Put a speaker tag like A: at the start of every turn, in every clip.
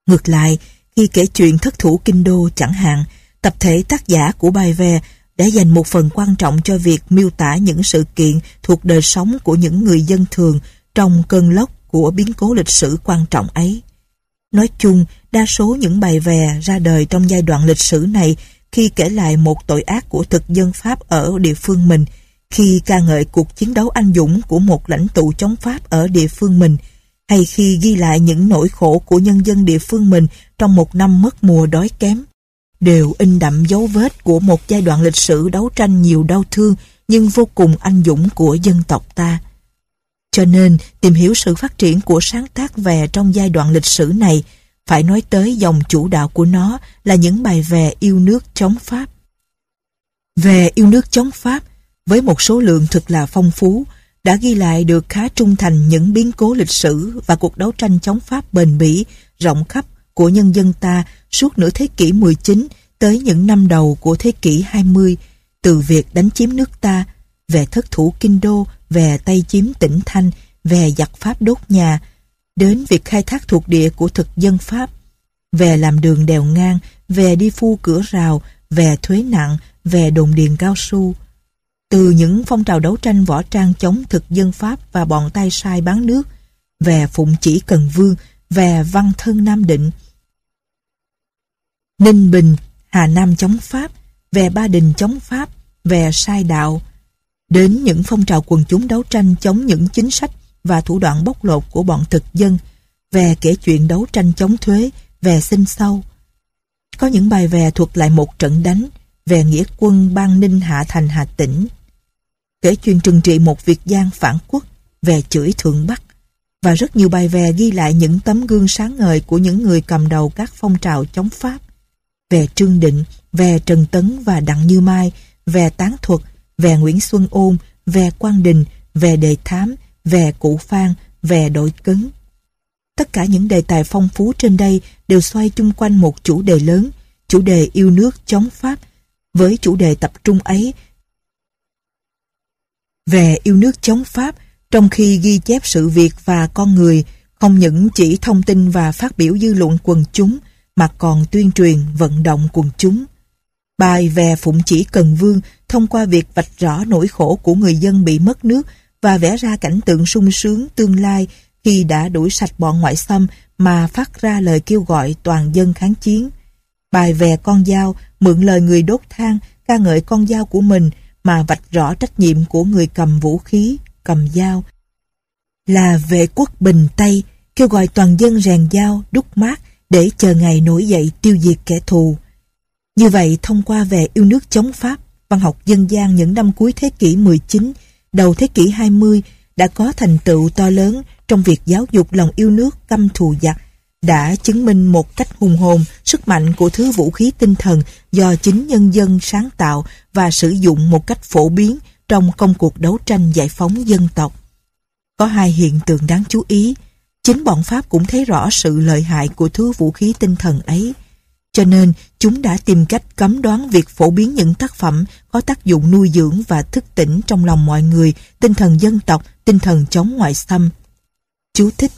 A: Ngược lại, khi kể chuyện thất thủ kinh đô chẳng hạn, tập thể tác giả của bài về đã dành một phần quan trọng cho việc miêu tả những sự kiện thuộc đời sống của những người dân thường trong cơn lốc của biến cố lịch sử quan trọng ấy. Nói chung, đa số những bài về ra đời trong giai đoạn lịch sử này khi kể lại một tội ác của thực dân Pháp ở địa phương mình, khi ca ngợi cuộc chiến đấu anh dũng của một lãnh tụ chống Pháp ở địa phương mình, hay khi ghi lại những nỗi khổ của nhân dân địa phương mình trong một năm mất mùa đói kém, đều in đậm dấu vết của một giai đoạn lịch sử đấu tranh nhiều đau thương nhưng vô cùng anh dũng của dân tộc ta. Cho nên, tìm hiểu sự phát triển của sáng tác về trong giai đoạn lịch sử này, phải nói tới dòng chủ đạo của nó là những bài về yêu nước chống Pháp. Về yêu nước chống Pháp, với một số lượng thực là phong phú, đã ghi lại được khá trung thành những biến cố lịch sử và cuộc đấu tranh chống Pháp bền bỉ, rộng khắp của nhân dân ta suốt nửa thế kỷ 19 tới những năm đầu của thế kỷ 20, từ việc đánh chiếm nước ta, về thất thủ kinh đô, về Tây chiếm tỉnh Thanh, về giặc Pháp đốt nhà, đến việc khai thác thuộc địa của thực dân Pháp, về làm đường đèo ngang, về đi phu cửa rào, về thuế nặng, về đồn điền cao su. Từ những phong trào đấu tranh võ trang chống thực dân Pháp và bọn tay sai bán nước, về Phụng Chỉ Cần Vương, về Văn Thân Nam Định, Ninh Bình, Hà Nam chống Pháp, về Ba Đình chống Pháp, về sai đạo, đến những phong trào quần chúng đấu tranh chống những chính sách và thủ đoạn bóc lột của bọn thực dân, về kể chuyện đấu tranh chống thuế, về sinh sâu. Có những bài về thuật lại một trận đánh, về nghĩa quân Ban Ninh hạ thành Hà Tĩnh, kể chuyện trừng trị một Việt Giang phản quốc, về chửi Thượng Bắc, và rất nhiều bài về ghi lại những tấm gương sáng ngời của những người cầm đầu các phong trào chống Pháp, về Trương Định, về Trần Tấn và Đặng Như Mai, về Tán Thuật, về Nguyễn Xuân Ôn, về Quang Đình, về Đề Thám, về Cụ Phan, về Đội Cấn. Tất cả những đề tài phong phú trên đây đều xoay chung quanh một chủ đề lớn, chủ đề yêu nước chống Pháp. Với chủ đề tập trung ấy, về yêu nước chống Pháp, trong khi ghi chép sự việc và con người, không những chỉ thông tin và phát biểu dư luận quần chúng, mà còn tuyên truyền, vận động quần chúng. Bài về Phụng Chỉ Cần Vương thông qua việc vạch rõ nỗi khổ của người dân bị mất nước và vẽ ra cảnh tượng sung sướng tương lai khi đã đuổi sạch bọn ngoại xâm mà phát ra lời kêu gọi toàn dân kháng chiến. Bài về Con Dao mượn lời người đốt than ca ngợi con dao của mình mà vạch rõ trách nhiệm của người cầm vũ khí, cầm dao, là vệ quốc bình Tây, kêu gọi toàn dân rèn dao, đúc mác để chờ ngày nổi dậy tiêu diệt kẻ thù. Như vậy, thông qua về yêu nước chống Pháp, văn học dân gian những năm cuối thế kỷ 19, đầu thế kỷ 20 đã có thành tựu to lớn trong việc giáo dục lòng yêu nước căm thù giặc, đã chứng minh một cách hùng hồn sức mạnh của thứ vũ khí tinh thần do chính nhân dân sáng tạo và sử dụng một cách phổ biến trong công cuộc đấu tranh giải phóng dân tộc. Có hai hiện tượng đáng chú ý. Chính bọn Pháp cũng thấy rõ sự lợi hại của thứ vũ khí tinh thần ấy, cho nên chúng đã tìm cách cấm đoán việc phổ biến những tác phẩm có tác dụng nuôi dưỡng và thức tỉnh trong lòng mọi người tinh thần dân tộc, tinh thần chống ngoại xâm. Chú thích: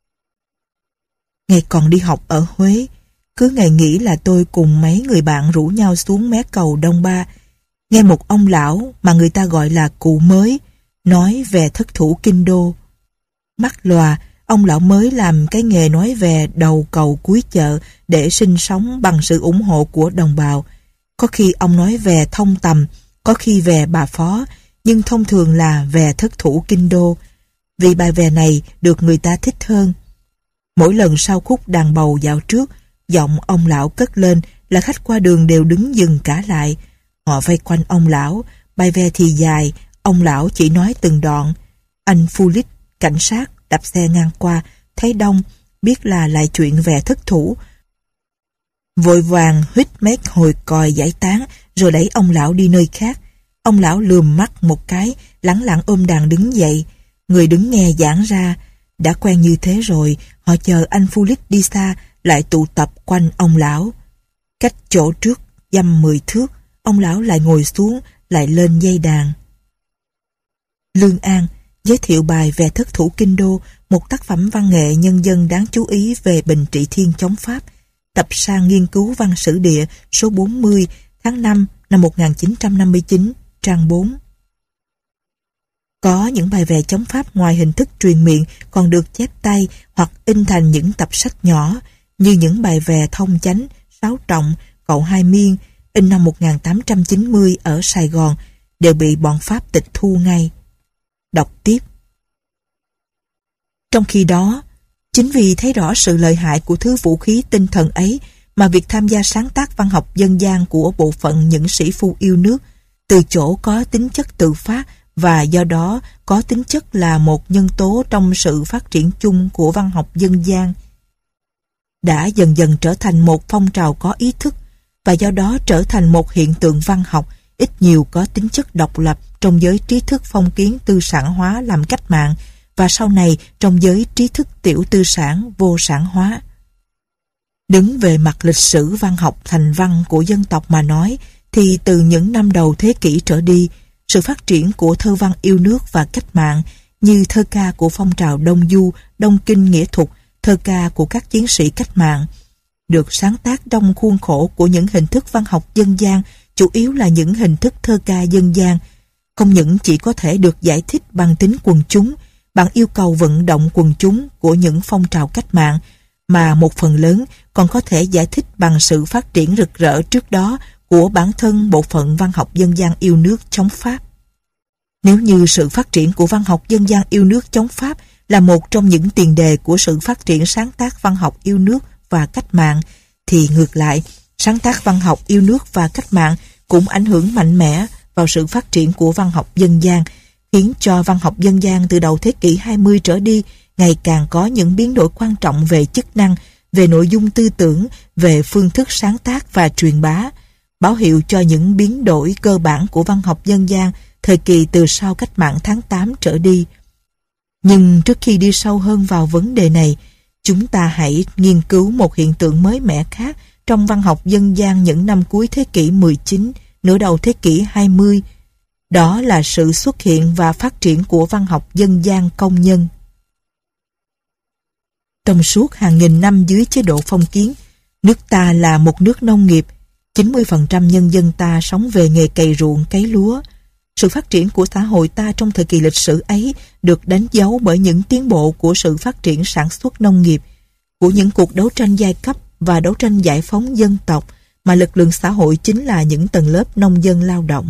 A: ngày còn đi học ở Huế, cứ ngày nghỉ là tôi cùng mấy người bạn rủ nhau xuống mé cầu Đông Ba, nghe một ông lão mà người ta gọi là cụ mới nói về thất thủ kinh đô. Mắc lòa, ông lão mới làm cái nghề nói về đầu cầu cuối chợ để sinh sống bằng sự ủng hộ của đồng bào. Có khi ông nói về Thông Tầm, có khi về Bà Phó, nhưng thông thường là về thất thủ kinh đô, vì bài về này được người ta thích hơn. Mỗi lần sau khúc đàn bầu dạo trước, giọng ông lão cất lên là khách qua đường đều đứng dừng cả lại. Họ vây quanh ông lão, bài ve thì dài, ông lão chỉ nói từng đoạn. Anh Phu Lít, cảnh sát, đạp xe ngang qua, thấy đông, biết là lại chuyện về thất thủ. Vội vàng huýt mấy hồi còi giải tán, rồi đẩy ông lão đi nơi khác. Ông lão lườm mắt một cái, lẳng lặng ôm đàn đứng dậy. Người đứng nghe giảng ra. Đã quen như thế rồi, họ chờ anh Phu Lít đi xa, lại tụ tập quanh ông lão. Cách chỗ trước dăm 10 thước, ông lão lại ngồi xuống, lại lên dây đàn. Lương An giới thiệu bài về thất thủ kinh đô, một tác phẩm văn nghệ nhân dân đáng chú ý về Bình Trị Thiên chống Pháp, tập san nghiên cứu văn sử địa số 40 tháng 5 năm 1959, trang 4. Có những bài về chống Pháp ngoài hình thức truyền miệng còn được chép tay hoặc in thành những tập sách nhỏ, như những bài về Thông Chánh, Sáu Trọng, Cậu Hai Miên, in năm 1890 ở Sài Gòn, đều bị bọn Pháp tịch thu ngay. Đọc tiếp. Trong khi đó, chính vì thấy rõ sự lợi hại của thứ vũ khí tinh thần ấy mà việc tham gia sáng tác văn học dân gian của bộ phận những sĩ phu yêu nước, từ chỗ có tính chất tự phát và do đó có tính chất là một nhân tố trong sự phát triển chung của văn học dân gian, đã dần dần trở thành một phong trào có ý thức và do đó trở thành một hiện tượng văn học ít nhiều có tính chất độc lập trong giới trí thức phong kiến tư sản hóa làm cách mạng và sau này trong giới trí thức tiểu tư sản vô sản hóa. Đứng về mặt lịch sử văn học thành văn của dân tộc mà nói, thì từ những năm đầu thế kỷ trở đi, sự phát triển của thơ văn yêu nước và cách mạng như thơ ca của phong trào Đông Du, Đông Kinh nghĩa thục, thơ ca của các chiến sĩ cách mạng, được sáng tác trong khuôn khổ của những hình thức văn học dân gian, chủ yếu là những hình thức thơ ca dân gian, không những chỉ có thể được giải thích bằng tính quần chúng, bằng yêu cầu vận động quần chúng của những phong trào cách mạng, mà một phần lớn còn có thể giải thích bằng sự phát triển rực rỡ trước đó của bản thân bộ phận văn học dân gian yêu nước chống Pháp. Nếu như sự phát triển của văn học dân gian yêu nước chống Pháp là một trong những tiền đề của sự phát triển sáng tác văn học yêu nước và cách mạng, thì ngược lại, sáng tác văn học yêu nước và cách mạng cũng ảnh hưởng mạnh mẽ vào sự phát triển của văn học dân gian, khiến cho văn học dân gian từ đầu thế kỷ 20 trở đi ngày càng có những biến đổi quan trọng về chức năng, về nội dung tư tưởng, về phương thức sáng tác và truyền bá, báo hiệu cho những biến đổi cơ bản của văn học dân gian thời kỳ từ sau cách mạng tháng 8 trở đi. Nhưng trước khi đi sâu hơn vào vấn đề này, chúng ta hãy nghiên cứu một hiện tượng mới mẻ khác trong văn học dân gian những năm cuối thế kỷ 19, nửa đầu thế kỷ 20. Đó là sự xuất hiện và phát triển của văn học dân gian công nhân. Trong suốt hàng nghìn năm dưới chế độ phong kiến, nước ta là một nước nông nghiệp, 90% nhân dân ta sống về nghề cày ruộng, cấy lúa. Sự phát triển của xã hội ta trong thời kỳ lịch sử ấy được đánh dấu bởi những tiến bộ của sự phát triển sản xuất nông nghiệp, của những cuộc đấu tranh giai cấp và đấu tranh giải phóng dân tộc, mà lực lượng xã hội chính là những tầng lớp nông dân lao động.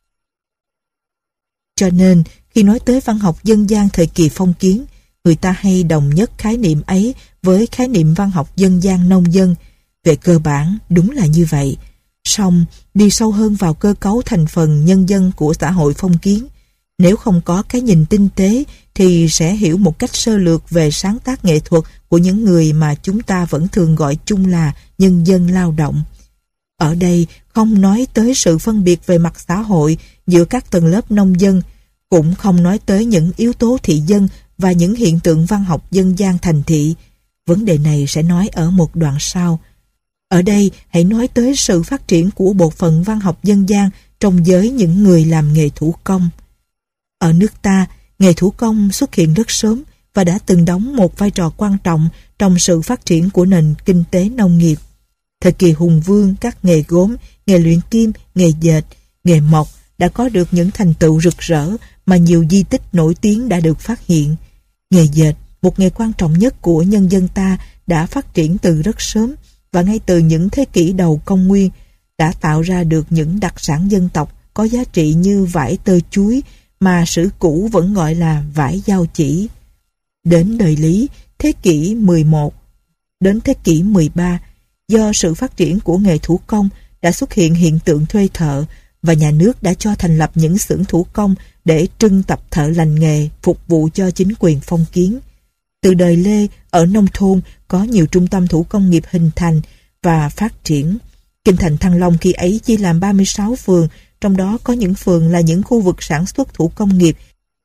A: Cho nên, khi nói tới văn học dân gian thời kỳ phong kiến, người ta hay đồng nhất khái niệm ấy với khái niệm văn học dân gian nông dân. Về cơ bản, đúng là như vậy. Song, đi sâu hơn vào cơ cấu thành phần nhân dân của xã hội phong kiến, nếu không có cái nhìn tinh tế thì sẽ hiểu một cách sơ lược về sáng tác nghệ thuật của những người mà chúng ta vẫn thường gọi chung là nhân dân lao động. Ở đây không nói tới sự phân biệt về mặt xã hội giữa các tầng lớp nông dân, cũng không nói tới những yếu tố thị dân và những hiện tượng văn học dân gian thành thị. Vấn đề này sẽ nói ở một đoạn sau. Ở đây hãy nói tới sự phát triển của bộ phận văn học dân gian trong giới những người làm nghề thủ công. Ở nước ta, nghề thủ công xuất hiện rất sớm và đã từng đóng một vai trò quan trọng trong sự phát triển của nền kinh tế nông nghiệp. Thời kỳ hùng vương, các nghề gốm, nghề luyện kim, nghề dệt, nghề mộc đã có được những thành tựu rực rỡ mà nhiều di tích nổi tiếng đã được phát hiện. Nghề dệt, một nghề quan trọng nhất của nhân dân ta, đã phát triển từ rất sớm và ngay từ những thế kỷ đầu công nguyên đã tạo ra được những đặc sản dân tộc có giá trị như vải tơ chuối mà sử cũ vẫn gọi là vải dao chỉ. Đến đời Lý, thế kỷ 11 đến thế kỷ 13, do sự phát triển của nghề thủ công đã xuất hiện hiện tượng thuê thợ và nhà nước đã cho thành lập những xưởng thủ công để trưng tập thợ lành nghề phục vụ cho chính quyền phong kiến. Từ đời Lê, ở nông thôn có nhiều trung tâm thủ công nghiệp hình thành và phát triển. Kinh thành Thăng Long khi ấy chia làm 36 phường, trong đó có những phường là những khu vực sản xuất thủ công nghiệp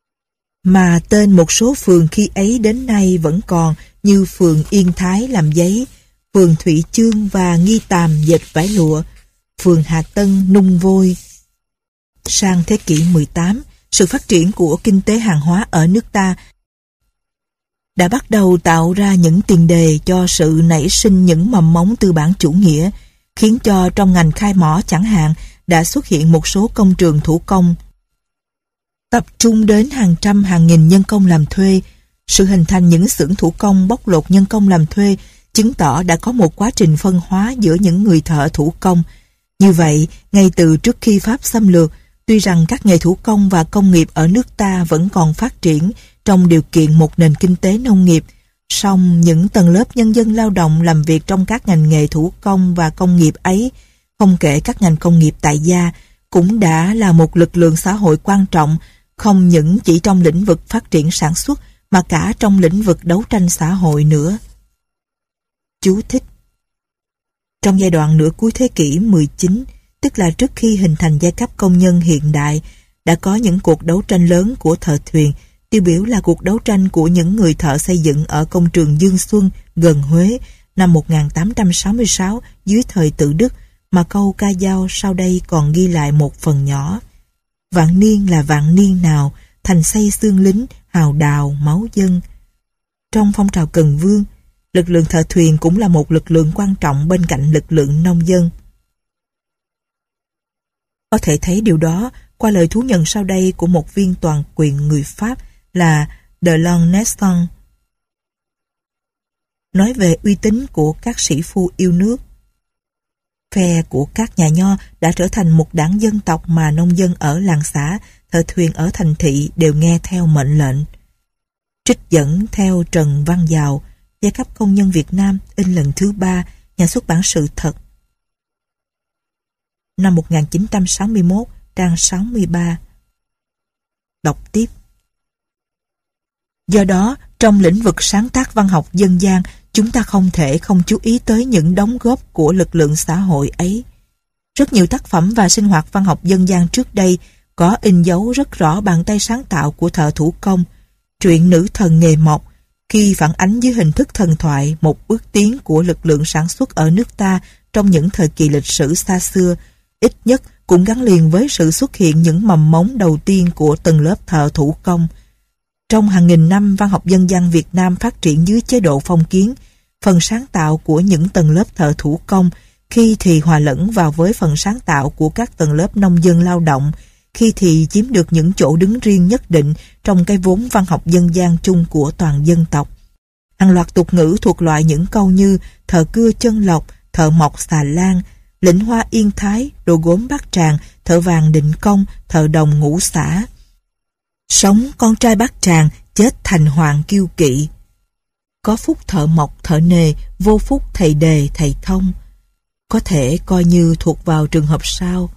A: mà tên một số phường khi ấy đến nay vẫn còn, như phường Yên Thái làm giấy, phường Thụy Chương và Nghi Tàm dệt vải lụa, phường Hà Tân nung vôi. Sang thế kỷ 18, sự phát triển của kinh tế hàng hóa ở nước ta đã bắt đầu tạo ra những tiền đề cho sự nảy sinh những mầm mống tư bản chủ nghĩa, khiến cho trong ngành khai mỏ chẳng hạn đã xuất hiện một số công trường thủ công tập trung đến hàng trăm hàng nghìn nhân công làm thuê. Sự hình thành những xưởng thủ công bóc lột nhân công làm thuê chứng tỏ đã có một quá trình phân hóa giữa những người thợ thủ công. Như vậy, ngay từ trước khi Pháp xâm lược, tuy rằng các nghề thủ công và công nghiệp ở nước ta vẫn còn phát triển trong điều kiện một nền kinh tế nông nghiệp, song những tầng lớp nhân dân lao động làm việc trong các ngành nghề thủ công và công nghiệp ấy, không kể các ngành công nghiệp tại gia, cũng đã là một lực lượng xã hội quan trọng, không những chỉ trong lĩnh vực phát triển sản xuất mà cả trong lĩnh vực đấu tranh xã hội nữa. Chú thích: trong giai đoạn nửa cuối thế kỷ 19, tức là trước khi hình thành giai cấp công nhân hiện đại, đã có những cuộc đấu tranh lớn của thợ thuyền, tiêu biểu là cuộc đấu tranh của những người thợ xây dựng ở công trường Dương Xuân gần Huế năm 1866 dưới thời Tự Đức, mà câu ca dao sau đây còn ghi lại một phần nhỏ. Vạn niên là vạn niên nào, thành xây xương lính, hào đào, máu dân. Trong phong trào Cần Vương, lực lượng thợ thuyền cũng là một lực lượng quan trọng bên cạnh lực lượng nông dân. Có thể thấy điều đó qua lời thú nhận sau đây của một viên toàn quyền người Pháp là de Lanesson, nói về uy tín của các sĩ phu yêu nước. Phe của các nhà nho đã trở thành một đảng dân tộc mà nông dân ở làng xã, thợ thuyền ở thành thị đều nghe theo mệnh lệnh. Trích dẫn theo Trần Văn Dào, Giai cấp công nhân Việt Nam, in lần thứ 3, nhà xuất bản Sự Thật, năm 1961, trang 63. Đọc tiếp. Do đó, trong lĩnh vực sáng tác văn học dân gian, chúng ta không thể không chú ý tới những đóng góp của lực lượng xã hội ấy. Rất nhiều tác phẩm và sinh hoạt văn học dân gian trước đây có in dấu rất rõ bàn tay sáng tạo của thợ thủ công. Truyện Nữ thần nghề mộc, khi phản ánh dưới hình thức thần thoại một bước tiến của lực lượng sản xuất ở nước ta trong những thời kỳ lịch sử xa xưa, ít nhất cũng gắn liền với sự xuất hiện những mầm mống đầu tiên của tầng lớp thợ thủ công. Trong hàng nghìn năm văn học dân gian Việt Nam phát triển dưới chế độ phong kiến, phần sáng tạo của những tầng lớp thợ thủ công khi thì hòa lẫn vào với phần sáng tạo của các tầng lớp nông dân lao động, khi thì chiếm được những chỗ đứng riêng nhất định trong cái vốn văn học dân gian chung của toàn dân tộc. Hàng loạt tục ngữ thuộc loại những câu như thợ cưa chân lộc, thợ mộc xà lan, lĩnh hoa yên thái, đồ gốm Bát Tràng, thợ vàng Định Công, thợ đồng Ngũ Xã. Sống con trai Bát Tràng, chết thành hoàng kiêu kỵ. Có phúc thợ mộc thợ nề, vô phúc thầy đề thầy thông. Có thể coi như thuộc vào trường hợp sau.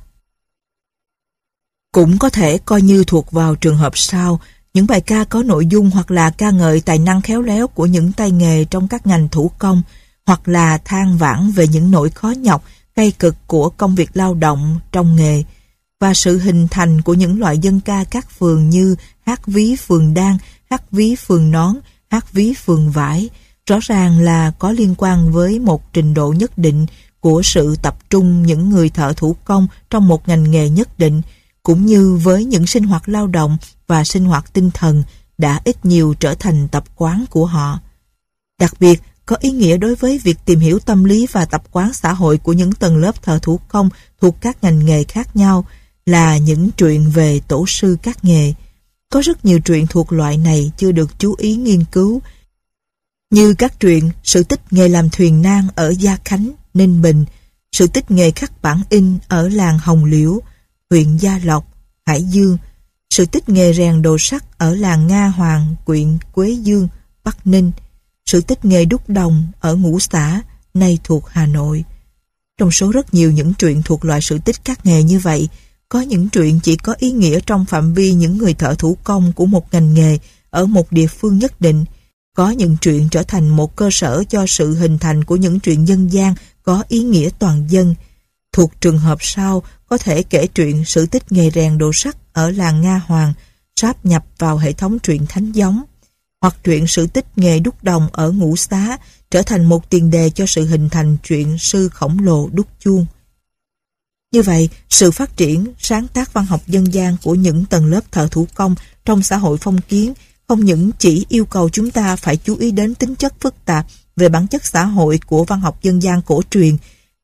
A: Cũng có thể coi như thuộc vào trường hợp sau, những bài ca có nội dung hoặc là ca ngợi tài năng khéo léo của những tay nghề trong các ngành thủ công, hoặc là than vãn về những nỗi khó nhọc, gay cực của công việc lao động trong nghề, và sự hình thành của những loại dân ca các phường như hát ví phường đan, hát ví phường nón, hát ví phường vải, rõ ràng là có liên quan với một trình độ nhất định của sự tập trung những người thợ thủ công trong một ngành nghề nhất định, cũng như với những sinh hoạt lao động và sinh hoạt tinh thần đã ít nhiều trở thành tập quán của họ. Đặc biệt, có ý nghĩa đối với việc tìm hiểu tâm lý và tập quán xã hội của những tầng lớp thợ thủ công thuộc các ngành nghề khác nhau là những truyện về tổ sư các nghề. Có rất nhiều truyện thuộc loại này chưa được chú ý nghiên cứu, như các truyện sự tích nghề làm thuyền nan ở Gia Khánh, Ninh Bình, sự tích nghề khắc bản in ở làng Hồng Liễu, huyện Gia Lộc, Hải Dương, sự tích nghề rèn đồ sắt ở làng Nga Hoàng, huyện Quế Dương, Bắc Ninh, sự tích nghề đúc đồng ở Ngũ Xã, nay thuộc Hà Nội. Trong số rất nhiều những truyện thuộc loại sự tích các nghề như vậy, có những truyện chỉ có ý nghĩa trong phạm vi những người thợ thủ công của một ngành nghề ở một địa phương nhất định. Có những truyện trở thành một cơ sở cho sự hình thành của những truyện dân gian có ý nghĩa toàn dân. Thuộc trường hợp sau, có thể kể truyện sự tích nghề rèn đồ sắt ở làng Nga Hoàng, sáp nhập vào hệ thống truyện Thánh Giống, hoặc truyện sự tích nghề đúc đồng ở Ngũ Xá trở thành một tiền đề cho sự hình thành truyện sư khổng lồ đúc chuông. Như vậy, sự phát triển, sáng tác văn học dân gian của những tầng lớp thợ thủ công trong xã hội phong kiến không những chỉ yêu cầu chúng ta phải chú ý đến tính chất phức tạp về bản chất xã hội của văn học dân gian cổ truyền,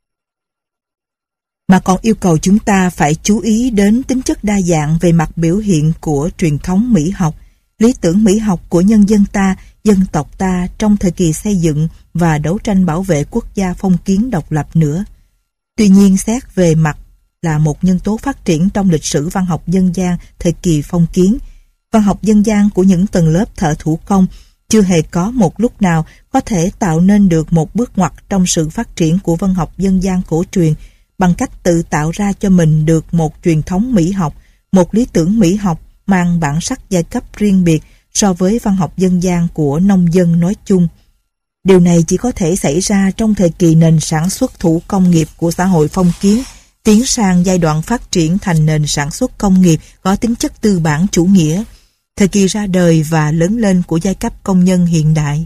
A: mà còn yêu cầu chúng ta phải chú ý đến tính chất đa dạng về mặt biểu hiện của truyền thống mỹ học, lý tưởng mỹ học của nhân dân ta, dân tộc ta trong thời kỳ xây dựng và đấu tranh bảo vệ quốc gia phong kiến độc lập nữa. Tuy nhiên, xét về mặt là một nhân tố phát triển trong lịch sử văn học dân gian thời kỳ phong kiến, văn học dân gian của những tầng lớp thợ thủ công chưa hề có một lúc nào có thể tạo nên được một bước ngoặt trong sự phát triển của văn học dân gian cổ truyền bằng cách tự tạo ra cho mình được một truyền thống mỹ học, một lý tưởng mỹ học mang bản sắc giai cấp riêng biệt so với văn học dân gian của nông dân nói chung. Điều này chỉ có thể xảy ra trong thời kỳ nền sản xuất thủ công nghiệp của xã hội phong kiến tiến sang giai đoạn phát triển thành nền sản xuất công nghiệp có tính chất tư bản chủ nghĩa, thời kỳ ra đời và lớn lên của giai cấp công nhân hiện đại.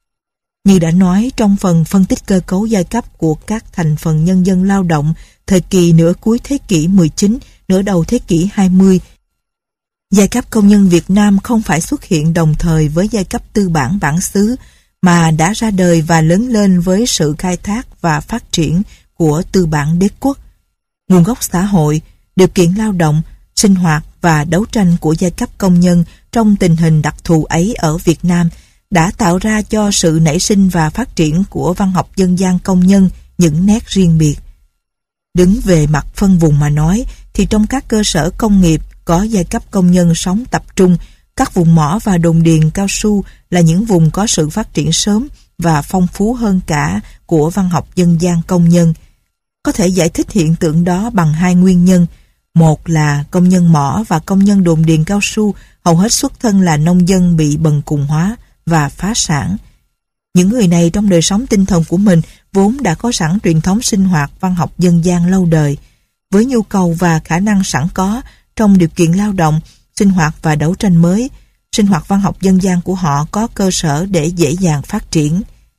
A: Như đã nói trong phần phân tích cơ cấu giai cấp của các thành phần nhân dân lao động thời kỳ nửa cuối thế kỷ 19, nửa đầu thế kỷ 20, giai cấp công nhân Việt Nam không phải xuất hiện đồng thời với giai cấp tư bản bản xứ, mà đã ra đời và lớn lên với sự khai thác và phát triển của tư bản đế quốc. Nguồn gốc xã hội, điều kiện lao động, sinh hoạt và đấu tranh của giai cấp công nhân trong tình hình đặc thù ấy ở Việt Nam đã tạo ra cho sự nảy sinh và phát triển của văn học dân gian công nhân những nét riêng biệt. Đứng về mặt phân vùng mà nói, thì trong các cơ sở công nghiệp có giai cấp công nhân sống tập trung, các vùng mỏ và đồn điền cao su là những vùng có sự phát triển sớm và phong phú hơn cả của văn học dân gian công nhân. Có thể giải thích hiện tượng đó bằng hai nguyên nhân. Một là công nhân mỏ và công nhân đồn điền cao su hầu hết xuất thân là nông dân bị bần cùng hóa và phá sản. Những người này trong đời sống tinh thần của mình vốn đã có sẵn truyền thống sinh hoạt văn học dân gian lâu đời. Với nhu cầu và khả năng sẵn có trong điều kiện lao động, sinh hoạt và đấu tranh mới, sinh hoạt văn học dân gian của họ có cơ sở để dễ dàng phát triển.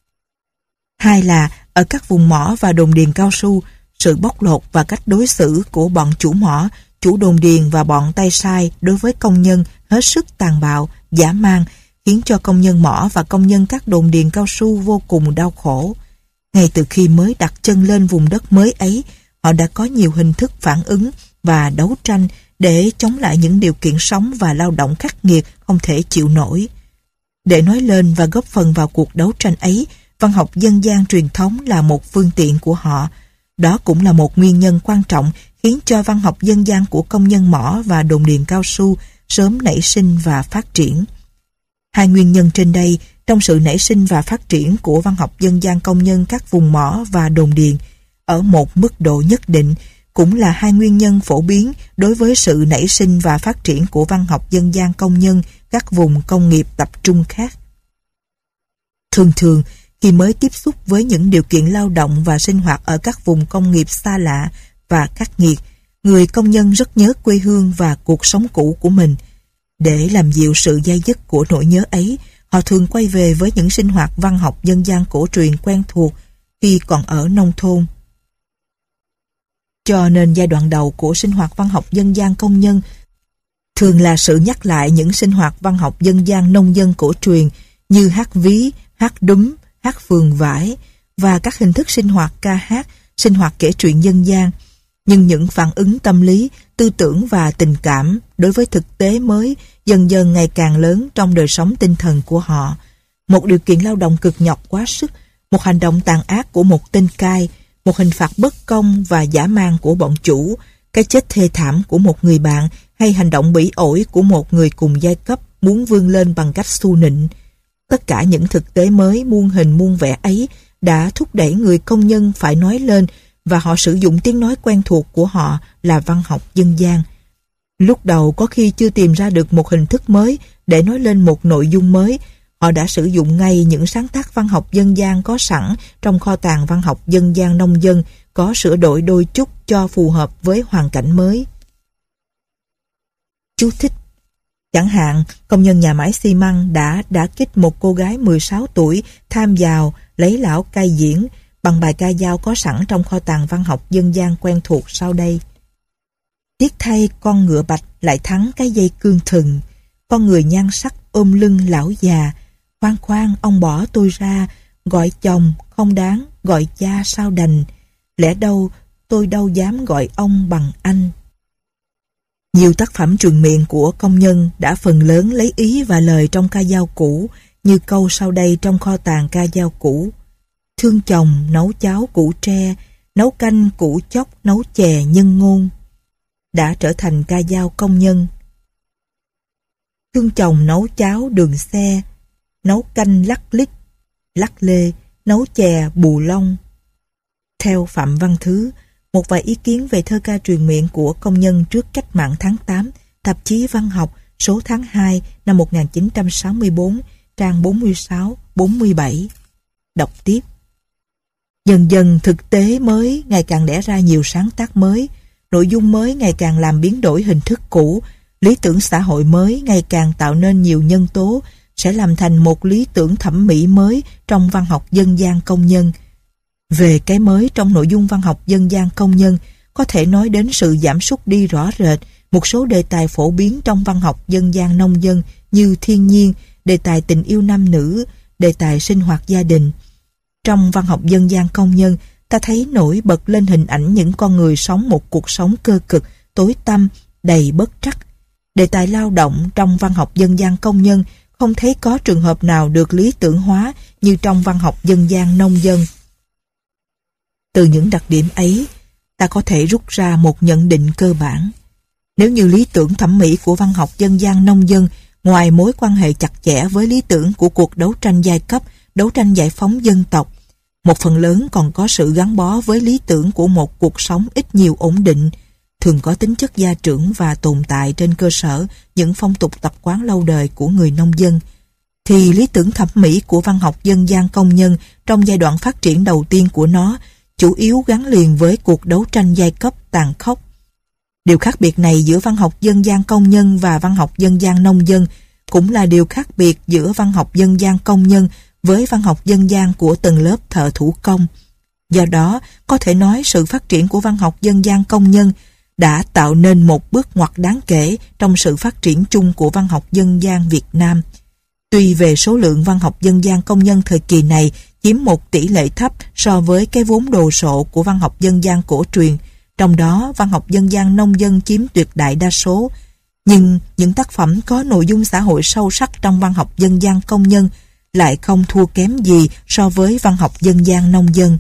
A: Hai là ở các vùng mỏ và đồn điền cao su, sự bóc lột và cách đối xử của bọn chủ mỏ, chủ đồn điền và bọn tay sai đối với công nhân hết sức tàn bạo, dã man, khiến cho công nhân mỏ và công nhân các đồn điền cao su vô cùng đau khổ. Ngay từ khi mới đặt chân lên vùng đất mới ấy, họ đã có nhiều hình thức phản ứng và đấu tranh để chống lại những điều kiện sống và lao động khắc nghiệt không thể chịu nổi. Để nói lên và góp phần vào cuộc đấu tranh ấy, văn học dân gian truyền thống là một phương tiện của họ. Đó cũng là một nguyên nhân quan trọng khiến cho văn học dân gian của công nhân mỏ và đồn điền cao su sớm nảy sinh và phát triển. Hai nguyên nhân trên đây, trong sự nảy sinh và phát triển của văn học dân gian công nhân các vùng mỏ và đồn điền, ở một mức độ nhất định, cũng là hai nguyên nhân phổ biến đối với sự nảy sinh và phát triển của văn học dân gian công nhân các vùng công nghiệp tập trung khác. Thường thường, khi mới tiếp xúc với những điều kiện lao động và sinh hoạt ở các vùng công nghiệp xa lạ và khắc nghiệt, người công nhân rất nhớ quê hương và cuộc sống cũ của mình. Để làm dịu sự day dứt của nỗi nhớ ấy, họ thường quay về với những sinh hoạt văn học dân gian cổ truyền quen thuộc khi còn ở nông thôn. Cho nên giai đoạn đầu của sinh hoạt văn học dân gian công nhân thường là sự nhắc lại những sinh hoạt văn học dân gian nông dân cổ truyền như hát ví, hát đúm, hát phường vải và các hình thức sinh hoạt ca hát, sinh hoạt kể chuyện dân gian. Nhưng những phản ứng tâm lý, tư tưởng và tình cảm đối với thực tế mới dần dần ngày càng lớn trong đời sống tinh thần của họ. Một điều kiện lao động cực nhọc quá sức, một hành động tàn ác của một tên cai, một hình phạt bất công và dã man của bọn chủ, cái chết thê thảm của một người bạn hay hành động bỉ ổi của một người cùng giai cấp muốn vươn lên bằng cách xu nịnh. Tất cả những thực tế mới muôn hình muôn vẻ ấy đã thúc đẩy người công nhân phải nói lên, và họ sử dụng tiếng nói quen thuộc của họ là văn học dân gian. Lúc đầu có khi chưa tìm ra được một hình thức mới để nói lên một nội dung mới, họ đã sử dụng ngay những sáng tác văn học dân gian có sẵn trong kho tàng văn học dân gian nông dân, có sửa đổi đôi chút cho phù hợp với hoàn cảnh mới. Chú thích: chẳng hạn, công nhân nhà máy xi măng đã kích một cô gái 16 tuổi tham vào lấy lão cai diễn bằng bài ca dao có sẵn trong kho tàng văn học dân gian quen thuộc sau đây. Tiếc thay con ngựa bạch lại thắng cái dây cương thừng, con người nhan sắc ôm lưng lão già. Khoan khoan, ông bỏ tôi ra, gọi chồng không đáng, gọi cha sao đành. Lẽ đâu tôi đâu dám gọi ông bằng anh. Nhiều tác phẩm truyền miệng của công nhân đã phần lớn lấy ý và lời trong ca dao cũ, như câu sau đây trong kho tàng ca dao cũ: thương chồng nấu cháo củ tre, nấu canh củ chóc, nấu chè nhân ngôn, đã trở thành ca dao công nhân. Thương chồng nấu cháo đường xe, nấu canh lắc lích, lắc lê, nấu chè bù long. Theo Phạm Văn Thứ, một vài ý kiến về thơ ca truyền miệng của công nhân trước cách mạng tháng 8, tạp chí Văn học, số tháng 2 năm 1964, trang 46-47. Đọc tiếp. Dần dần thực tế mới ngày càng đẻ ra nhiều sáng tác mới, nội dung mới ngày càng làm biến đổi hình thức cũ, lý tưởng xã hội mới ngày càng tạo nên nhiều nhân tố, sẽ làm thành một lý tưởng thẩm mỹ mới trong văn học dân gian công nhân. Về cái mới trong nội dung văn học dân gian công nhân, có thể nói đến sự giảm sút đi rõ rệt một số đề tài phổ biến trong văn học dân gian nông dân như thiên nhiên, đề tài tình yêu nam nữ, đề tài sinh hoạt gia đình. Trong văn học dân gian công nhân, ta thấy nổi bật lên hình ảnh những con người sống một cuộc sống cơ cực, tối tăm, đầy bất trắc. Đề tài lao động trong văn học dân gian công nhân không thấy có trường hợp nào được lý tưởng hóa như trong văn học dân gian nông dân. Từ những đặc điểm ấy, ta có thể rút ra một nhận định cơ bản. Nếu như lý tưởng thẩm mỹ của văn học dân gian nông dân, ngoài mối quan hệ chặt chẽ với lý tưởng của cuộc đấu tranh giai cấp, đấu tranh giải phóng dân tộc, một phần lớn còn có sự gắn bó với lý tưởng của một cuộc sống ít nhiều ổn định, thường có tính chất gia trưởng và tồn tại trên cơ sở những phong tục tập quán lâu đời của người nông dân, thì lý tưởng thẩm mỹ của văn học dân gian công nhân trong giai đoạn phát triển đầu tiên của nó chủ yếu gắn liền với cuộc đấu tranh giai cấp tàn khốc. Điều khác biệt này giữa văn học dân gian công nhân và văn học dân gian nông dân cũng là điều khác biệt giữa văn học dân gian công nhân với văn học dân gian của tầng lớp thợ thủ công. Do đó, có thể nói sự phát triển của văn học dân gian công nhân đã tạo nên một bước ngoặt đáng kể trong sự phát triển chung của văn học dân gian Việt Nam. Tuy về số lượng văn học dân gian công nhân thời kỳ này chiếm một tỷ lệ thấp so với cái vốn đồ sộ của văn học dân gian cổ truyền, trong đó văn học dân gian nông dân chiếm tuyệt đại đa số, nhưng những tác phẩm có nội dung xã hội sâu sắc trong văn học dân gian công nhân lại không thua kém gì so với văn học dân gian nông dân.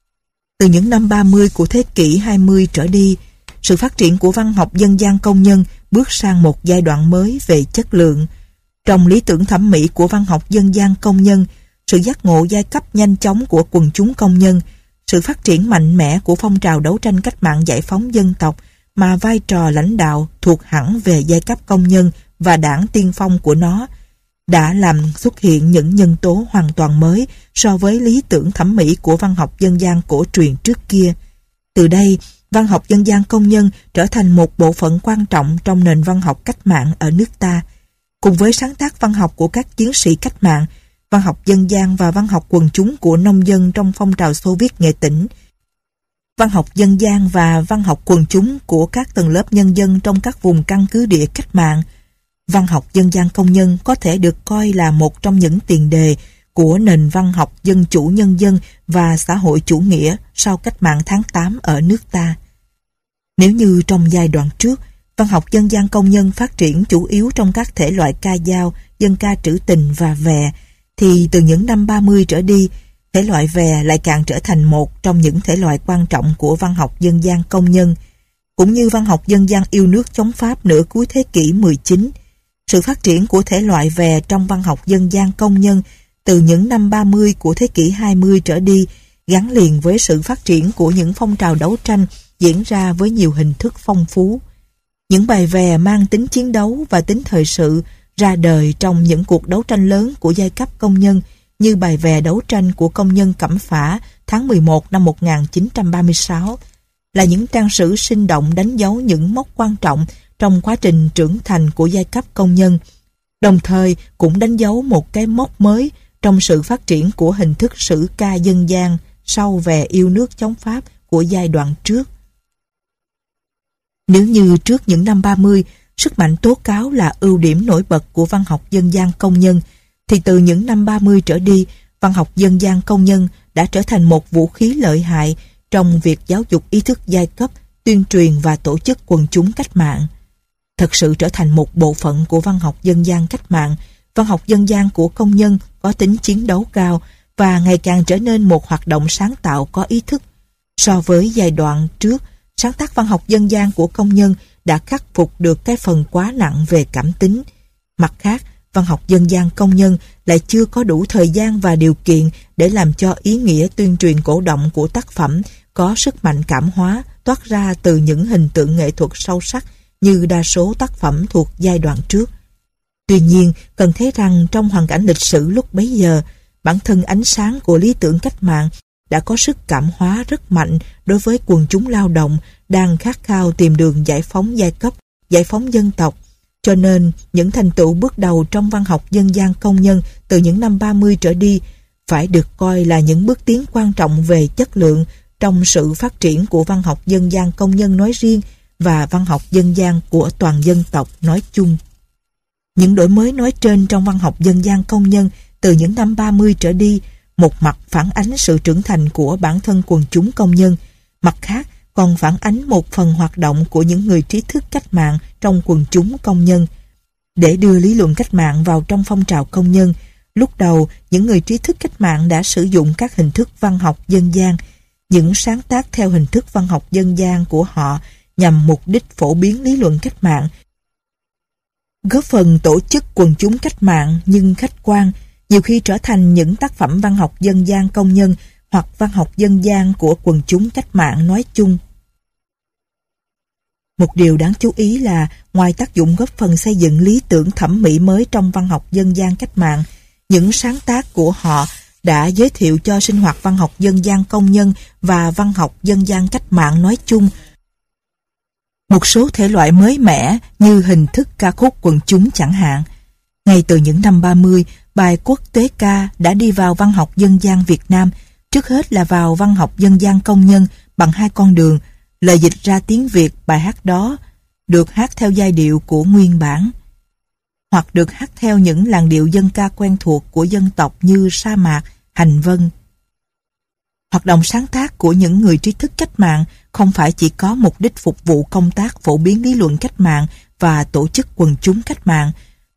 A: Từ những năm 30 của thế kỷ 20 trở đi, sự phát triển của văn học dân gian công nhân bước sang một giai đoạn mới về chất lượng. Trong lý tưởng thẩm mỹ của văn học dân gian công nhân, sự giác ngộ giai cấp nhanh chóng của quần chúng công nhân, sự phát triển mạnh mẽ của phong trào đấu tranh cách mạng giải phóng dân tộc mà vai trò lãnh đạo thuộc hẳn về giai cấp công nhân và đảng tiên phong của nó, đã làm xuất hiện những nhân tố hoàn toàn mới so với lý tưởng thẩm mỹ của văn học dân gian cổ truyền trước kia. Từ đây, văn học dân gian công nhân trở thành một bộ phận quan trọng trong nền văn học cách mạng ở nước ta. Cùng với sáng tác văn học của các chiến sĩ cách mạng, văn học dân gian và văn học quần chúng của nông dân trong phong trào Xô Viết nghệ tỉnh, văn học dân gian và văn học quần chúng của các tầng lớp nhân dân trong các vùng căn cứ địa cách mạng, văn học dân gian công nhân có thể được coi là một trong những tiền đề của nền văn học dân chủ nhân dân và xã hội chủ nghĩa sau cách mạng tháng 8 ở nước ta. Nếu như trong giai đoạn trước, văn học dân gian công nhân phát triển chủ yếu trong các thể loại ca dao, dân ca trữ tình và vè, thì từ những năm 30 trở đi, thể loại vè lại càng trở thành một trong những thể loại quan trọng của văn học dân gian công nhân, cũng như văn học dân gian yêu nước chống Pháp nửa cuối thế kỷ 19. Sự phát triển của thể loại vè trong văn học dân gian công nhân từ những năm 30 của thế kỷ 20 trở đi gắn liền với sự phát triển của những phong trào đấu tranh diễn ra với nhiều hình thức phong phú. Những bài vè mang tính chiến đấu và tính thời sự ra đời trong những cuộc đấu tranh lớn của giai cấp công nhân như bài vè đấu tranh của công nhân Cẩm Phả tháng 11 năm 1936, là những trang sử sinh động đánh dấu những mốc quan trọng trong quá trình trưởng thành của giai cấp công nhân, đồng thời cũng đánh dấu một cái mốc mới trong sự phát triển của hình thức sử ca dân gian sau vè yêu nước chống Pháp của giai đoạn trước. Nếu như trước những năm 30, sức mạnh tố cáo là ưu điểm nổi bật của văn học dân gian công nhân, thì từ những năm 30 trở đi, văn học dân gian công nhân đã trở thành một vũ khí lợi hại trong việc giáo dục ý thức giai cấp, tuyên truyền và tổ chức quần chúng cách mạng. Thật sự trở thành một bộ phận của văn học dân gian cách mạng, văn học dân gian của công nhân có tính chiến đấu cao và ngày càng trở nên một hoạt động sáng tạo có ý thức. So với giai đoạn trước, sáng tác văn học dân gian của công nhân đã khắc phục được cái phần quá nặng về cảm tính. Mặt khác, văn học dân gian công nhân lại chưa có đủ thời gian và điều kiện để làm cho ý nghĩa tuyên truyền cổ động của tác phẩm có sức mạnh cảm hóa toát ra từ những hình tượng nghệ thuật sâu sắc như đa số tác phẩm thuộc giai đoạn trước. Tuy nhiên, cần thấy rằng trong hoàn cảnh lịch sử lúc bấy giờ, bản thân ánh sáng của lý tưởng cách mạng đã có sức cảm hóa rất mạnh đối với quần chúng lao động đang khát khao tìm đường giải phóng giai cấp, giải phóng dân tộc. Cho nên, những thành tựu bước đầu trong văn học dân gian công nhân từ những năm 30 trở đi phải được coi là những bước tiến quan trọng về chất lượng trong sự phát triển của văn học dân gian công nhân nói riêng và văn học dân gian của toàn dân tộc nói chung. Những đổi mới nói trên trong văn học dân gian công nhân từ những năm 30 trở đi, một mặt phản ánh sự trưởng thành của bản thân quần chúng công nhân, mặt khác còn phản ánh một phần hoạt động của những người trí thức cách mạng trong quần chúng công nhân. Để đưa lý luận cách mạng vào trong phong trào công nhân, lúc đầu những người trí thức cách mạng đã sử dụng các hình thức văn học dân gian. Những sáng tác theo hình thức văn học dân gian của họ nhằm mục đích phổ biến lý luận cách mạng, góp phần tổ chức quần chúng cách mạng nhưng khách quan, nhiều khi trở thành những tác phẩm văn học dân gian công nhân hoặc văn học dân gian của quần chúng cách mạng nói chung. Một điều đáng chú ý là ngoài tác dụng góp phần xây dựng lý tưởng thẩm mỹ mới trong văn học dân gian cách mạng, những sáng tác của họ đã giới thiệu cho sinh hoạt văn học dân gian công nhân và văn học dân gian cách mạng nói chung một số thể loại mới mẻ như hình thức ca khúc quần chúng chẳng hạn. Ngay từ những năm 30, bài quốc tế ca đã đi vào văn học dân gian Việt Nam, trước hết là vào văn học dân gian công nhân bằng hai con đường. Lời dịch ra tiếng Việt bài hát đó được hát theo giai điệu của nguyên bản, hoặc được hát theo những làn điệu dân ca quen thuộc của dân tộc như Sa Mạc, Hành Vân. Hoạt động sáng tác của những người trí thức cách mạng không phải chỉ có mục đích phục vụ công tác phổ biến lý luận cách mạng và tổ chức quần chúng cách mạng,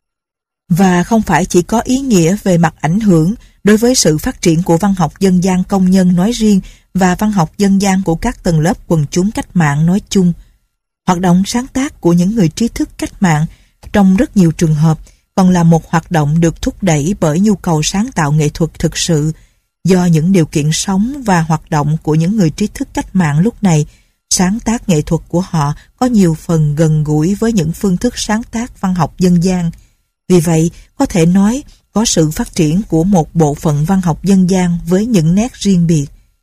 A: và không phải chỉ có ý nghĩa về mặt ảnh hưởng đối với sự phát triển của văn học dân gian công nhân nói riêng và văn học dân gian của các tầng lớp quần chúng cách mạng nói chung. Hoạt động sáng tác của những người trí thức cách mạng trong rất nhiều trường hợp còn là một hoạt động được thúc đẩy bởi nhu cầu sáng tạo nghệ thuật thực sự. Do những điều kiện sống và hoạt động của những người trí thức cách mạng lúc này, sáng tác nghệ thuật của họ có nhiều phần gần gũi với những phương thức sáng tác văn học dân gian. Vì vậy, có thể nói có sự phát triển của một bộ phận văn học dân gian với những nét riêng biệt.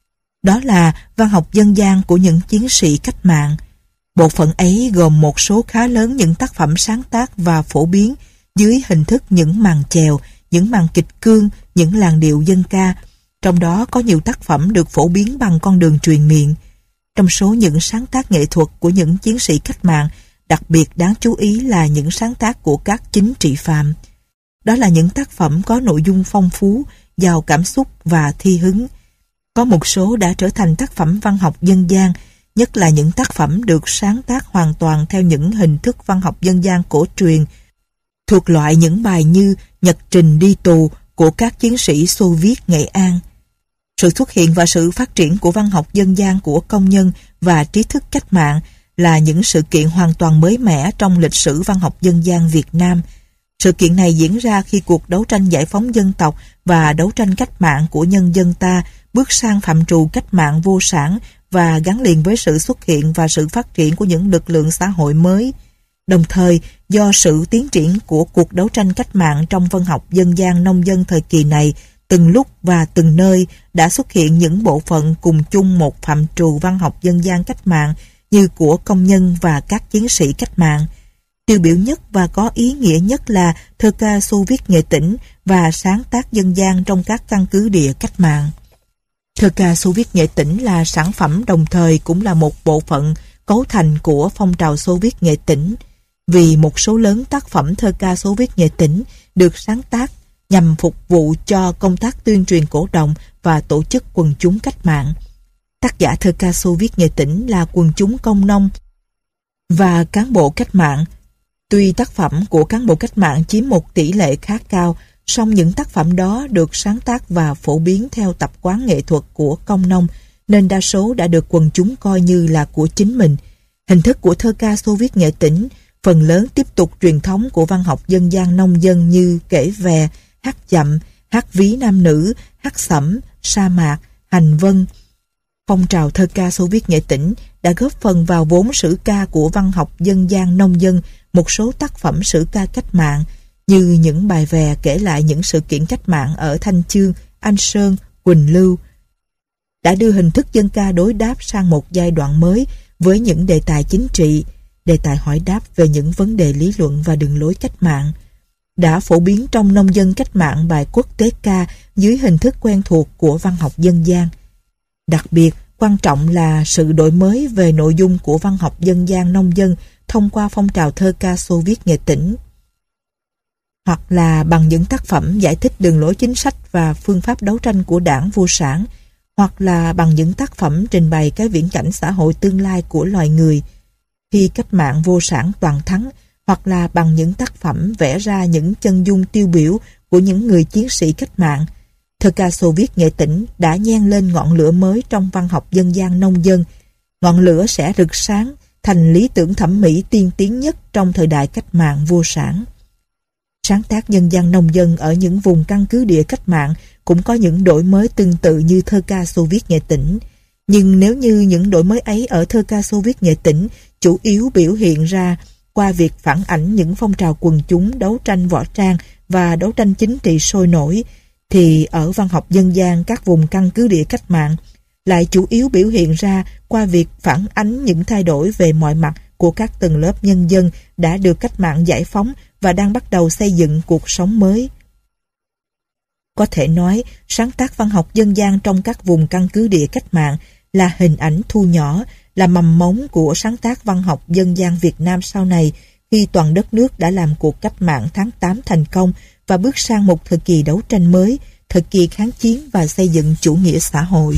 A: Đó là văn học dân gian của những chiến sĩ cách mạng. Bộ phận ấy gồm một số khá lớn những tác phẩm sáng tác và phổ biến dưới hình thức những màn chèo, những màn kịch cương, những làn điệu dân ca. Trong đó có nhiều tác phẩm được phổ biến bằng con đường truyền miệng. Trong số những sáng tác nghệ thuật của những chiến sĩ cách mạng, đặc biệt đáng chú ý là những sáng tác của các chính trị phạm. Đó là những tác phẩm có nội dung phong phú, giàu cảm xúc và thi hứng. Có một số đã trở thành tác phẩm văn học dân gian, nhất là những tác phẩm được sáng tác hoàn toàn theo những hình thức văn học dân gian cổ truyền, thuộc loại những bài như Nhật trình đi tù của các chiến sĩ Xô Viết Nghệ An. Sự xuất hiện và sự phát triển của văn học dân gian của công nhân và trí thức cách mạng là những sự kiện hoàn toàn mới mẻ trong lịch sử văn học dân gian Việt Nam. Sự kiện này diễn ra khi cuộc đấu tranh giải phóng dân tộc và đấu tranh cách mạng của nhân dân ta bước sang phạm trù cách mạng vô sản và gắn liền với sự xuất hiện và sự phát triển của những lực lượng xã hội mới. Đồng thời, do sự tiến triển của cuộc đấu tranh cách mạng trong văn học dân gian nông dân thời kỳ này, từng lúc và từng nơi đã xuất hiện những bộ phận cùng chung một phạm trù văn học dân gian cách mạng như của công nhân và các chiến sĩ cách mạng. Tiêu biểu nhất và có ý nghĩa nhất là thơ ca Xô Viết Nghệ Tĩnh và sáng tác dân gian trong các căn cứ địa cách mạng. Thơ ca Xô Viết Nghệ Tĩnh là sản phẩm đồng thời cũng là một bộ phận cấu thành của phong trào Xô Viết Nghệ Tĩnh. vì một số lớn tác phẩm thơ ca Xô Viết nghệ tĩnh được sáng tác nhằm phục vụ cho công tác tuyên truyền cổ động và tổ chức quần chúng cách mạng. Tác giả thơ ca Xô Viết nghệ tĩnh là quần chúng công nông và cán bộ cách mạng. Tuy tác phẩm của cán bộ cách mạng chiếm một tỷ lệ khá cao, song những tác phẩm đó được sáng tác và phổ biến theo tập quán nghệ thuật của công nông, nên đa số đã được quần chúng coi như là của chính mình. Hình thức của thơ ca Xô Viết nghệ tĩnh phần lớn tiếp tục truyền thống của văn học dân gian nông dân như kể về, hát chậm, hát ví nam nữ, hát sẩm, sa mạc, hành vân. Phong trào thơ ca Xô Viết nghệ tĩnh đã góp phần vào vốn sử ca của văn học dân gian nông dân, một số tác phẩm sử ca cách mạng như những bài vè kể lại những sự kiện cách mạng ở Thanh Chương, Anh Sơn, Quỳnh Lưu, đã đưa hình thức dân ca đối đáp sang một giai đoạn mới với những đề tài chính trị, đề tài hỏi đáp về những vấn đề lý luận và đường lối cách mạng. Đã phổ biến trong nông dân cách mạng bài quốc tế ca dưới hình thức quen thuộc của văn học dân gian. Đặc biệt, quan trọng là sự đổi mới về nội dung của văn học dân gian nông dân thông qua phong trào thơ ca Xô Viết nghệ tĩnh, hoặc là bằng những tác phẩm giải thích đường lối chính sách và phương pháp đấu tranh của đảng Vô sản, hoặc là bằng những tác phẩm trình bày cái viễn cảnh xã hội tương lai của loài người khi cách mạng vô sản toàn thắng, hoặc là bằng những tác phẩm vẽ ra những chân dung tiêu biểu của những người chiến sĩ cách mạng. Thơ ca Xô Viết nghệ tĩnh đã nhen lên ngọn lửa mới trong văn học dân gian nông dân. Ngọn lửa sẽ rực sáng thành lý tưởng thẩm mỹ tiên tiến nhất trong thời đại cách mạng vô sản. Sáng tác dân gian nông dân ở những vùng căn cứ địa cách mạng cũng có những đổi mới tương tự như thơ ca Xô Viết nghệ tĩnh. Nhưng nếu như những đổi mới ấy ở thơ ca Xô Viết nghệ tĩnh chủ yếu biểu hiện ra qua việc phản ảnh những phong trào quần chúng đấu tranh võ trang và đấu tranh chính trị sôi nổi, thì ở văn học dân gian các vùng căn cứ địa cách mạng lại chủ yếu biểu hiện ra qua việc phản ánh những thay đổi về mọi mặt của các tầng lớp nhân dân đã được cách mạng giải phóng và đang bắt đầu xây dựng cuộc sống mới. Có thể nói, sáng tác văn học dân gian trong các vùng căn cứ địa cách mạng là hình ảnh thu nhỏ, là mầm mống của sáng tác văn học dân gian Việt Nam sau này, khi toàn đất nước đã làm cuộc cách mạng tháng 8 thành công và bước sang một thời kỳ đấu tranh mới, thời kỳ kháng chiến và xây dựng chủ nghĩa xã hội.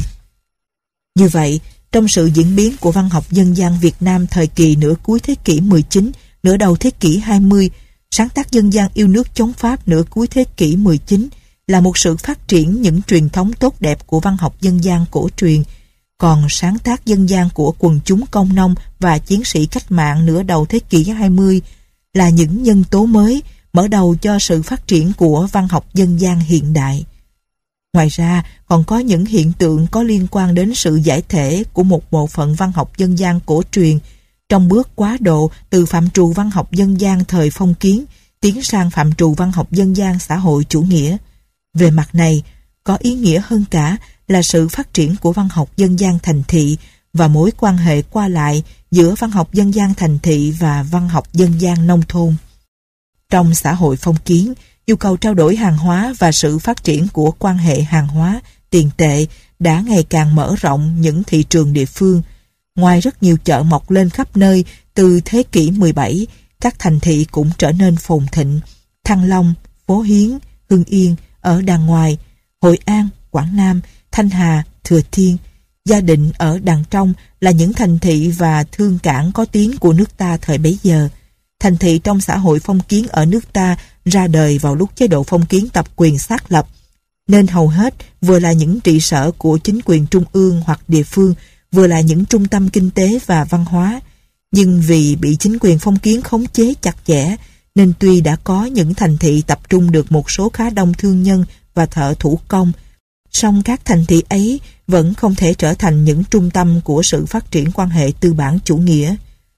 A: Như vậy, trong sự diễn biến của văn học dân gian Việt Nam thời kỳ nửa cuối thế kỷ 19, nửa đầu thế kỷ 20, sáng tác dân gian yêu nước chống Pháp nửa cuối thế kỷ 19 là một sự phát triển những truyền thống tốt đẹp của văn học dân gian cổ truyền. Còn sáng tác dân gian của quần chúng công nông và chiến sĩ cách mạng nửa đầu thế kỷ 20 là những nhân tố mới mở đầu cho sự phát triển của văn học dân gian hiện đại. Ngoài ra, còn có những hiện tượng có liên quan đến sự giải thể của một bộ phận văn học dân gian cổ truyền trong bước quá độ từ phạm trù văn học dân gian thời phong kiến tiến sang phạm trù văn học dân gian xã hội chủ nghĩa. Về mặt này, có ý nghĩa hơn cả là sự phát triển của văn học dân gian thành thị và mối quan hệ qua lại giữa văn học dân gian thành thị và văn học dân gian nông thôn. Trong xã hội phong kiến, yêu cầu trao đổi hàng hóa và sự phát triển của quan hệ hàng hóa, tiền tệ đã ngày càng mở rộng những thị trường địa phương. Ngoài rất nhiều chợ mọc lên khắp nơi từ thế kỷ 17, các thành thị cũng trở nên phồn thịnh. Thăng Long, Phố Hiến, Hưng Yên ở đàng ngoài, Hội An, Quảng Nam, Thanh Hà, Thừa Thiên, Gia Định ở đàng trong là những thành thị và thương cảng có tiếng của nước ta thời bấy giờ. Thành thị trong xã hội phong kiến ở nước ta ra đời vào lúc chế độ phong kiến tập quyền xác lập, nên hầu hết vừa là những trị sở của chính quyền trung ương hoặc địa phương, vừa là những trung tâm kinh tế và văn hóa. Nhưng vì bị chính quyền phong kiến khống chế chặt chẽ, nên tuy đã có những thành thị tập trung được một số khá đông thương nhân và thợ thủ công, song các thành thị ấy vẫn không thể trở thành những trung tâm của sự phát triển quan hệ tư bản chủ nghĩa.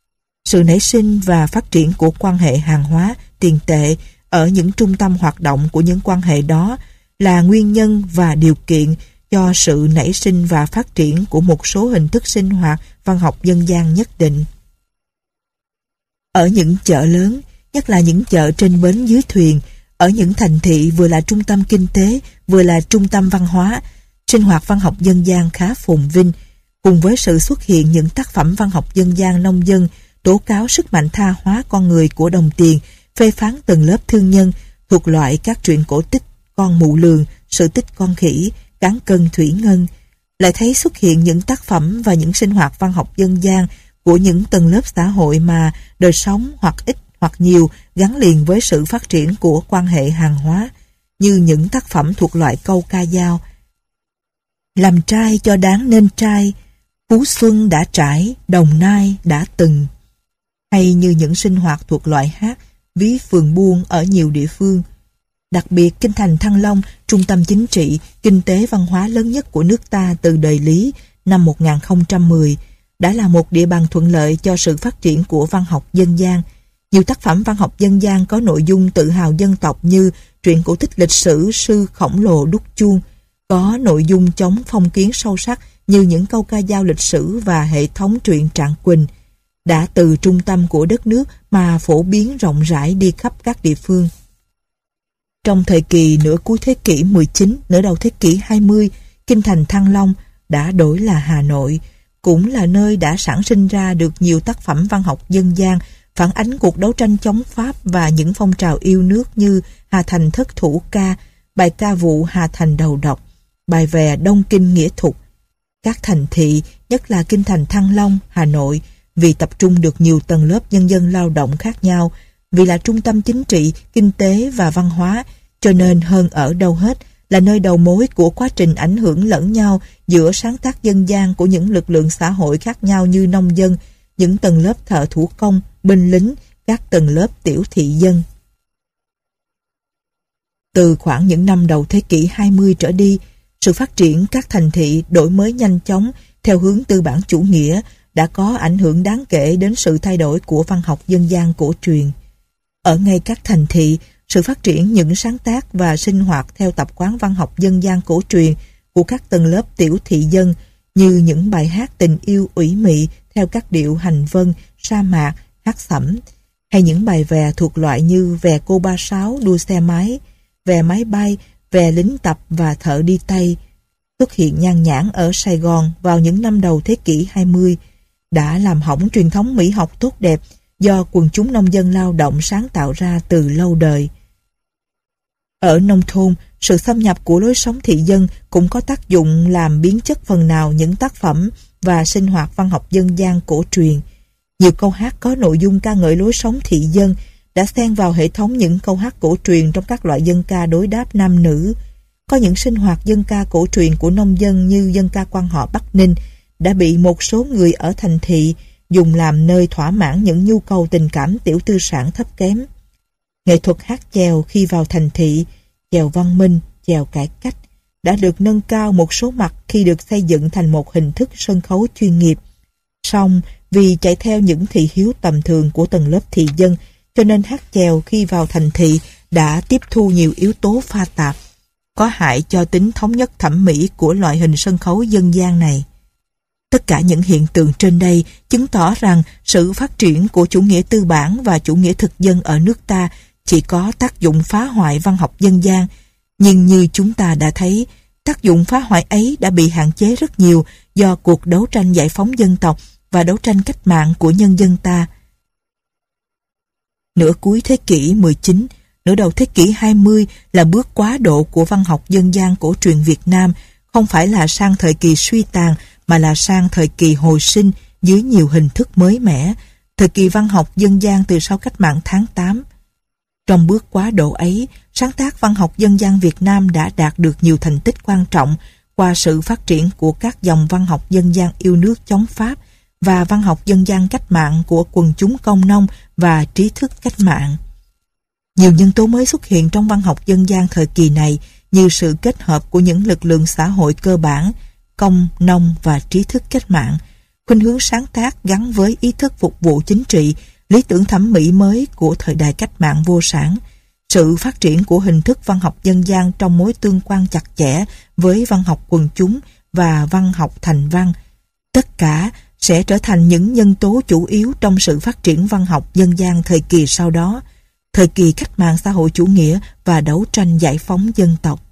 A: Sự nảy sinh và phát triển của quan hệ hàng hóa, tiền tệ ở những trung tâm hoạt động của những quan hệ đó là nguyên nhân và điều kiện cho sự nảy sinh và phát triển của một số hình thức sinh hoạt văn học dân gian nhất định. Ở những chợ lớn, nhất là những chợ trên bến dưới thuyền, ở những thành thị vừa là trung tâm kinh tế, vừa là trung tâm văn hóa, sinh hoạt văn học dân gian khá phồn vinh. Cùng với sự xuất hiện những tác phẩm văn học dân gian nông dân, tố cáo sức mạnh tha hóa con người của đồng tiền, phê phán tầng lớp thương nhân, thuộc loại các truyện cổ tích Con Mụ Lường, Sự Tích Con Khỉ, Cán Cân Thủy Ngân. Lại thấy xuất hiện những tác phẩm và những sinh hoạt văn học dân gian của những tầng lớp xã hội mà đời sống hoặc ít hoặc nhiều gắn liền với sự phát triển của quan hệ hàng hóa, như những tác phẩm thuộc loại câu ca dao: Làm trai cho đáng nên trai, Phú Xuân đã trải, Đồng Nai đã từng. Hay như những sinh hoạt thuộc loại hát ví phường buôn ở nhiều địa phương. Đặc biệt kinh thành Thăng Long, trung tâm chính trị, kinh tế văn hóa lớn nhất của nước ta từ đời Lý năm 1010, đã là một địa bàn thuận lợi cho sự phát triển của văn học dân gian. Nhiều tác phẩm văn học dân gian có nội dung tự hào dân tộc như truyện cổ tích lịch sử Sư Khổng Lồ Đúc Chuông, có nội dung chống phong kiến sâu sắc như những câu ca dao lịch sử và hệ thống truyện Trạng Quỳnh, đã từ trung tâm của đất nước mà phổ biến rộng rãi đi khắp các địa phương. Trong thời kỳ nửa cuối thế kỷ 19, nửa đầu thế kỷ 20, kinh thành Thăng Long đã đổi là Hà Nội, cũng là nơi đã sản sinh ra được nhiều tác phẩm văn học dân gian phản ánh cuộc đấu tranh chống Pháp và những phong trào yêu nước như Hà Thành Thất Thủ Ca, bài ca vụ Hà Thành Đầu Độc, bài vè Đông Kinh Nghĩa Thục. Các thành thị, nhất là kinh thành Thăng Long, Hà Nội, vì tập trung được nhiều tầng lớp nhân dân lao động khác nhau, vì là trung tâm chính trị, kinh tế và văn hóa, cho nên hơn ở đâu hết là nơi đầu mối của quá trình ảnh hưởng lẫn nhau giữa sáng tác dân gian của những lực lượng xã hội khác nhau như nông dân, những tầng lớp thợ thủ công, binh lính, các tầng lớp tiểu thị dân. Từ khoảng những năm đầu thế kỷ 20 trở đi, sự phát triển các thành thị đổi mới nhanh chóng theo hướng tư bản chủ nghĩa đã có ảnh hưởng đáng kể đến sự thay đổi của văn học dân gian cổ truyền. Ở ngay các thành thị, sự phát triển những sáng tác và sinh hoạt theo tập quán văn học dân gian cổ truyền của các tầng lớp tiểu thị dân, như những bài hát tình yêu ủy mị theo các điệu hành vân, sa mạc, hát sẩm, hay những bài vè thuộc loại như vè cô ba sáu đua xe máy, vè máy bay, vè lính tập và thợ đi Tây, xuất hiện nhan nhản ở Sài Gòn vào những năm đầu thế kỷ 20, đã làm hỏng truyền thống mỹ học tốt đẹp do quần chúng nông dân lao động sáng tạo ra từ lâu đời. Ở nông thôn, sự xâm nhập của lối sống thị dân cũng có tác dụng làm biến chất phần nào những tác phẩm và sinh hoạt văn học dân gian cổ truyền. Nhiều câu hát có nội dung ca ngợi lối sống thị dân đã xen vào hệ thống những câu hát cổ truyền trong các loại dân ca đối đáp nam nữ. Có những sinh hoạt dân ca cổ truyền của nông dân như dân ca quan họ Bắc Ninh đã bị một số người ở thành thị dùng làm nơi thỏa mãn những nhu cầu tình cảm tiểu tư sản thấp kém. Nghệ thuật hát chèo khi vào thành thị, chèo văn minh, chèo cải cách, đã được nâng cao một số mặt khi được xây dựng thành một hình thức sân khấu chuyên nghiệp. Song vì chạy theo những thị hiếu tầm thường của tầng lớp thị dân, cho nên hát chèo khi vào thành thị đã tiếp thu nhiều yếu tố pha tạp, có hại cho tính thống nhất thẩm mỹ của loại hình sân khấu dân gian này. Tất cả những hiện tượng trên đây chứng tỏ rằng sự phát triển của chủ nghĩa tư bản và chủ nghĩa thực dân ở nước ta chỉ có tác dụng phá hoại văn học dân gian, nhưng như chúng ta đã thấy, tác dụng phá hoại ấy đã bị hạn chế rất nhiều do cuộc đấu tranh giải phóng dân tộc và đấu tranh cách mạng của nhân dân ta. Nửa cuối thế kỷ 19, nửa đầu thế kỷ 20 là bước quá độ của văn học dân gian cổ truyền Việt Nam, không phải là sang thời kỳ suy tàn mà là sang thời kỳ hồi sinh dưới nhiều hình thức mới mẻ, thời kỳ văn học dân gian từ sau cách mạng tháng 8. Trong bước quá độ ấy, sáng tác văn học dân gian Việt Nam đã đạt được nhiều thành tích quan trọng qua sự phát triển của các dòng văn học dân gian yêu nước chống Pháp và văn học dân gian cách mạng của quần chúng công nông và trí thức cách mạng. Nhiều nhân tố mới xuất hiện trong văn học dân gian thời kỳ này như sự kết hợp của những lực lượng xã hội cơ bản, công, nông và trí thức cách mạng, khuynh hướng sáng tác gắn với ý thức phục vụ chính trị, lý tưởng thẩm mỹ mới của thời đại cách mạng vô sản, sự phát triển của hình thức văn học dân gian trong mối tương quan chặt chẽ với văn học quần chúng và văn học thành văn. Tất cả sẽ trở thành những nhân tố chủ yếu trong sự phát triển văn học dân gian thời kỳ sau đó, thời kỳ cách mạng xã hội chủ nghĩa và đấu tranh giải phóng dân tộc.